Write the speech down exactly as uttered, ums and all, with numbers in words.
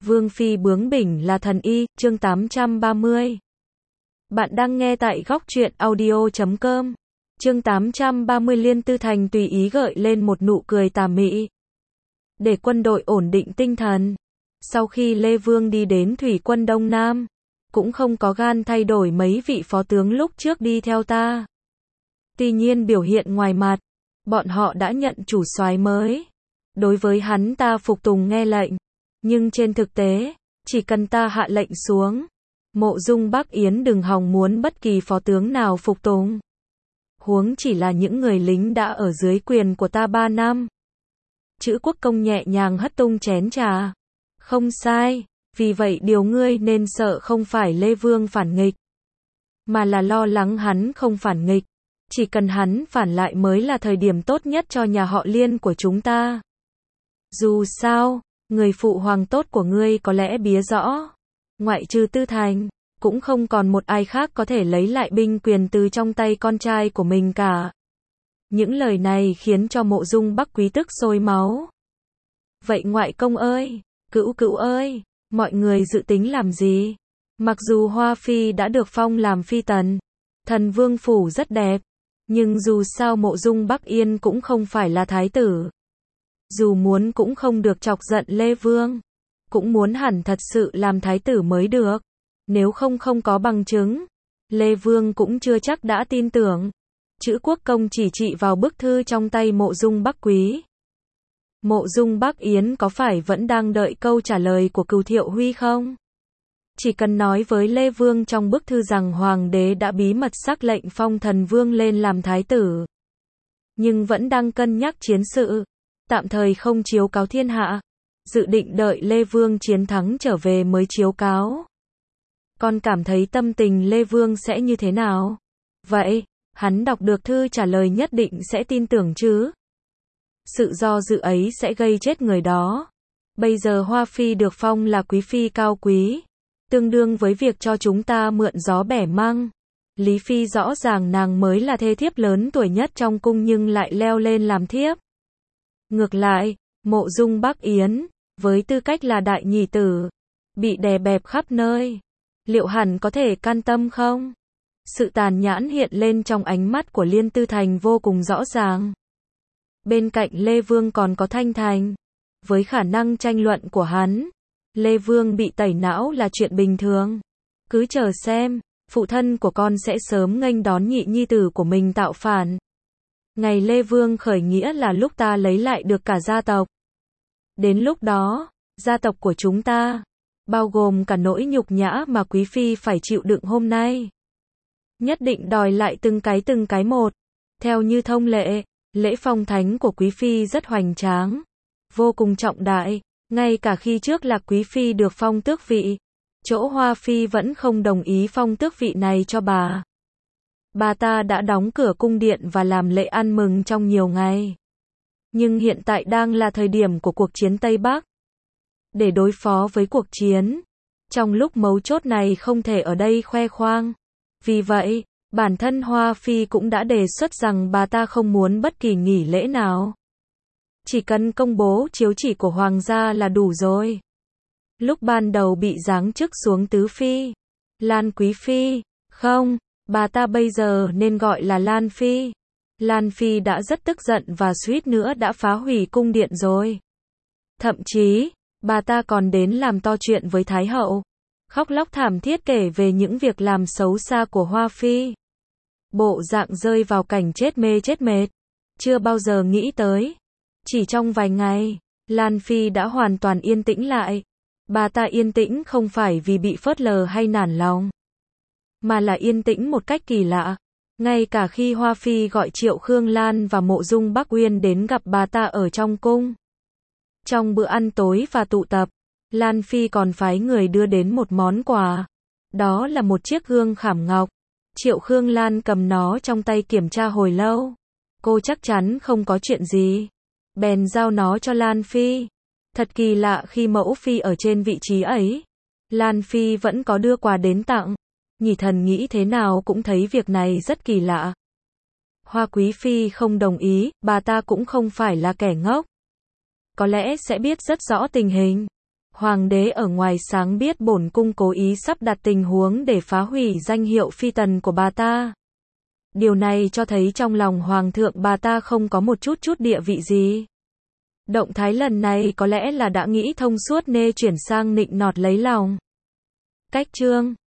Vương phi bướng bỉnh là thần y, chương tám trăm ba mươi. Bạn đang nghe tại góc truyện audio chấm com. Chương tám trăm ba mươi. Liên Tư Thành tùy ý gợi lên một nụ cười tà mị. Để quân đội ổn định tinh thần. Sau khi Lê Vương đi đến thủy quân Đông Nam, cũng không có gan thay đổi mấy vị phó tướng lúc trước đi theo ta. Tuy nhiên biểu hiện ngoài mặt, bọn họ đã nhận chủ soái mới. Đối với hắn ta phục tùng nghe lệnh. Nhưng trên thực tế, chỉ cần ta hạ lệnh xuống, Mộ Dung Bắc Yến đừng hòng muốn bất kỳ phó tướng nào phục tùng. Huống chỉ là những người lính đã ở dưới quyền của ta ba năm. Chữ Quốc Công nhẹ nhàng hất tung chén trà. Không sai, vì vậy điều ngươi nên sợ không phải Lê Vương phản nghịch, mà là lo lắng hắn không phản nghịch. Chỉ cần hắn phản lại mới là thời điểm tốt nhất cho nhà họ Liên của chúng ta. Dù sao, người phụ hoàng tốt của ngươi có lẽ bía rõ. Ngoại trừ Tư Thành, cũng không còn một ai khác có thể lấy lại binh quyền từ trong tay con trai của mình cả. Những lời này khiến cho Mộ Dung Bắc Quý tức sôi máu. Vậy ngoại công ơi, cữu cữu ơi, mọi người dự tính làm gì? Mặc dù Hoa Phi đã được phong làm phi tần, thần vương phủ rất đẹp, nhưng dù sao Mộ Dung Bắc Yên cũng không phải là thái tử. Dù muốn cũng không được chọc giận Lê Vương, cũng muốn hẳn thật sự làm thái tử mới được. Nếu không không có bằng chứng, Lê Vương cũng chưa chắc đã tin tưởng. Chữ Quốc Công chỉ trị vào bức thư trong tay Mộ Dung Bắc Quý. Mộ Dung Bắc Yến có phải vẫn đang đợi câu trả lời của Cửu Thiệu Huy không? Chỉ cần nói với Lê Vương trong bức thư rằng hoàng đế đã bí mật sắc lệnh phong thần vương lên làm thái tử, nhưng vẫn đang cân nhắc chiến sự, tạm thời không chiếu cáo thiên hạ, dự định đợi Lê Vương chiến thắng trở về mới chiếu cáo. Con cảm thấy tâm tình Lê Vương sẽ như thế nào? Vậy, hắn đọc được thư trả lời nhất định sẽ tin tưởng chứ? Sự do dự ấy sẽ gây chết người đó. Bây giờ Hoa Phi được phong là quý phi cao quý, tương đương với việc cho chúng ta mượn gió bẻ măng. Lý Phi rõ ràng nàng mới là thê thiếp lớn tuổi nhất trong cung nhưng lại leo lên làm thiếp. Ngược lại, Mộ Dung Bắc Yến, với tư cách là đại nhị tử, bị đè bẹp khắp nơi. Liệu hẳn có thể can tâm không? Sự tàn nhẫn hiện lên trong ánh mắt của Liên Tư Thành vô cùng rõ ràng. Bên cạnh Lê Vương còn có Thanh Thành. Với khả năng tranh luận của hắn, Lê Vương bị tẩy não là chuyện bình thường. Cứ chờ xem, phụ thân của con sẽ sớm nghênh đón nhị nhi tử của mình tạo phản. Ngày Lê Vương khởi nghĩa là lúc ta lấy lại được cả gia tộc. Đến lúc đó, gia tộc của chúng ta, bao gồm cả nỗi nhục nhã mà quý phi phải chịu đựng hôm nay, nhất định đòi lại từng cái từng cái một. Theo như thông lệ, lễ phong thánh của quý phi rất hoành tráng, vô cùng trọng đại, ngay cả khi trước Lạc quý phi được phong tước vị, chỗ Hoa Phi vẫn không đồng ý phong tước vị này cho bà. Bà ta đã đóng cửa cung điện và làm lễ ăn mừng trong nhiều ngày. Nhưng hiện tại đang là thời điểm của cuộc chiến Tây Bắc. Để đối phó với cuộc chiến, trong lúc mấu chốt này không thể ở đây khoe khoang. Vì vậy, bản thân Hoa Phi cũng đã đề xuất rằng bà ta không muốn bất kỳ nghỉ lễ nào. Chỉ cần công bố chiếu chỉ của hoàng gia là đủ rồi. Lúc ban đầu bị giáng chức xuống tứ phi, Lan Quý Phi, không, bà ta bây giờ nên gọi là Lan Phi. Lan Phi đã rất tức giận và suýt nữa đã phá hủy cung điện rồi. Thậm chí, bà ta còn đến làm to chuyện với Thái hậu, khóc lóc thảm thiết kể về những việc làm xấu xa của Hoa Phi. Bộ dạng rơi vào cảnh chết mê chết mệt, chưa bao giờ nghĩ tới. Chỉ trong vài ngày, Lan Phi đã hoàn toàn yên tĩnh lại. Bà ta yên tĩnh không phải vì bị phớt lờ hay nản lòng, mà là yên tĩnh một cách kỳ lạ. Ngay cả khi Hoa Phi gọi Triệu Khương Lan và Mộ Dung Bắc Uyên đến gặp bà ta ở trong cung. Trong bữa ăn tối và tụ tập, Lan Phi còn phái người đưa đến một món quà. Đó là một chiếc gương khảm ngọc. Triệu Khương Lan cầm nó trong tay kiểm tra hồi lâu. Cô chắc chắn không có chuyện gì, bèn giao nó cho Lan Phi. Thật kỳ lạ khi mẫu phi ở trên vị trí ấy, Lan Phi vẫn có đưa quà đến tặng. Nhị thần nghĩ thế nào cũng thấy việc này rất kỳ lạ. Hoa Quý Phi không đồng ý, bà ta cũng không phải là kẻ ngốc. Có lẽ sẽ biết rất rõ tình hình. Hoàng đế ở ngoài sáng biết bổn cung cố ý sắp đặt tình huống để phá hủy danh hiệu phi tần của bà ta. Điều này cho thấy trong lòng hoàng thượng bà ta không có một chút chút địa vị gì. Động thái lần này có lẽ là đã nghĩ thông suốt nên chuyển sang nịnh nọt lấy lòng. Cách chương